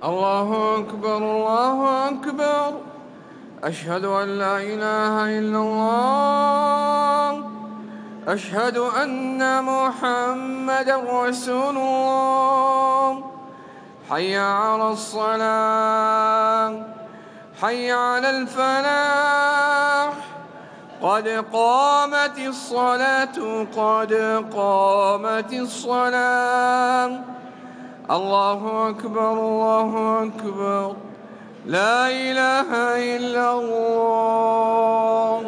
الله أكبر الله أكبر. أشهد أن لا إله إلا الله. أشهد أن محمدا رسول الله. حي على الصلاة، حي على الفلاح. قد قامت الصلاة، قد قامت الصلاة. الله أكبر الله أكبر. لا إله إلا الله.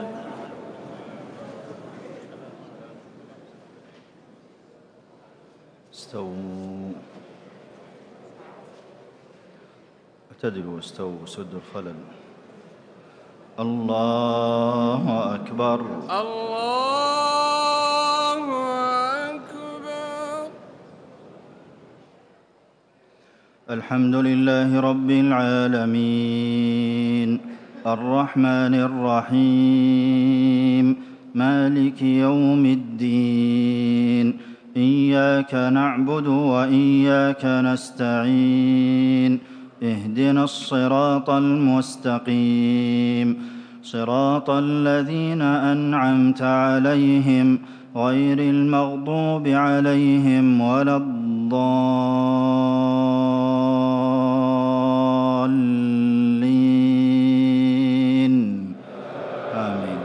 استووا، اعتدلوا، استووا، سدوا الخلل. الله أكبر. الله أكبر. الحمد لله رب العالمين، الرحمن الرحيم، مالك يوم الدين. إياك نعبد وإياك نستعين. اهدنا الصراط المستقيم، صراط الذين أنعمت عليهم غير المغضوب عليهم ولا الضالين. آمين.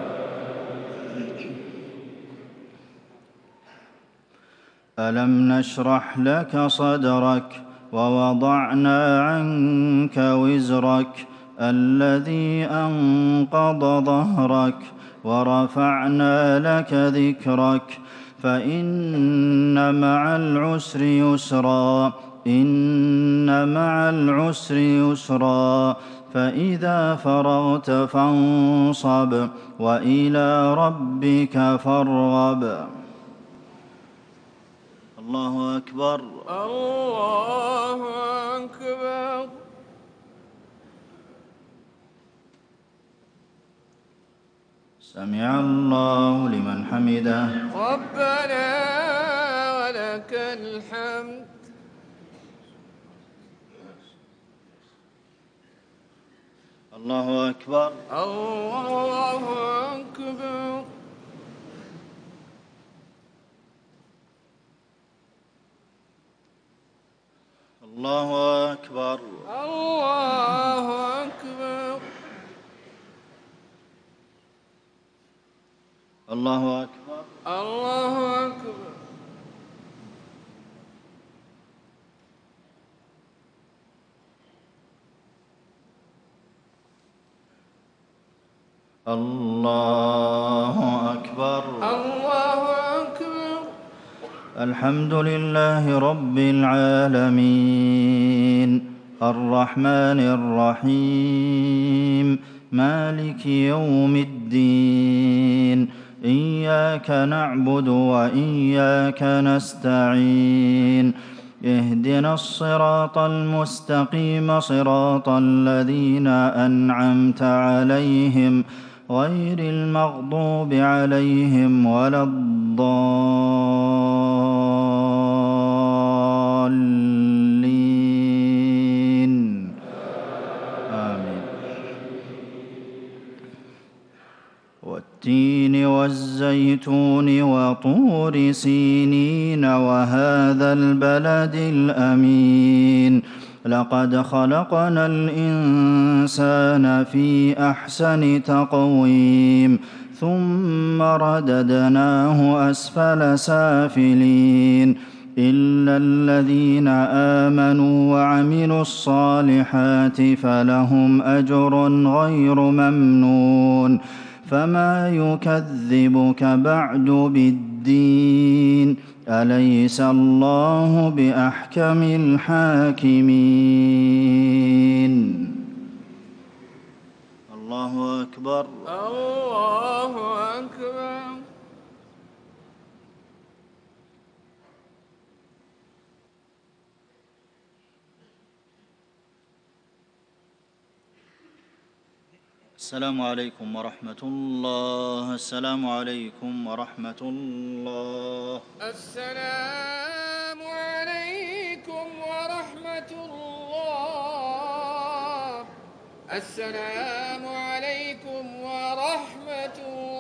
ألم نشرح لك صدرك ووضعنا عنك وزرك الذي أنقض ظهرك ورفعنا لك ذكرك فإن مع العسر يسرا، إن مع العسر يسرا. فإذا فرغت فانصب وإلى ربك فارغب. الله أكبر. الله أكبر. سمع الله لمن حمده. ربنا ولك الحمد. الله أكبر. الله أكبر. الله أكبر. الله أكبر. الله أكبر. الله أكبر. الله أكبر. الله أكبر. الحمد لله رب العالمين، الرحمن الرحيم، مالك يوم الدين. إياك نعبد وإياك نستعين. اهدنا الصراط المستقيم، صراط الذين أنعمت عليهم غير المغضوب عليهم ولا الضالين. آمين. والتين والزيتون وطور سينين وهذا البلد الأمين. لقد خلقنا الإنسان في أحسن تقويم ثم رددناه أسفل سافلين إلا الذين آمنوا وعملوا الصالحات فلهم أجر غير ممنون. فما يكذبك بعد بالدين؟ أليس الله بأحكم الحاكمين؟ الله أكبر. الله أكبر. السلام عليكم ورحمة الله. السلام عليكم ورحمة الله. السلام عليكم ورحمة الله السلام عليكم ورحمة الله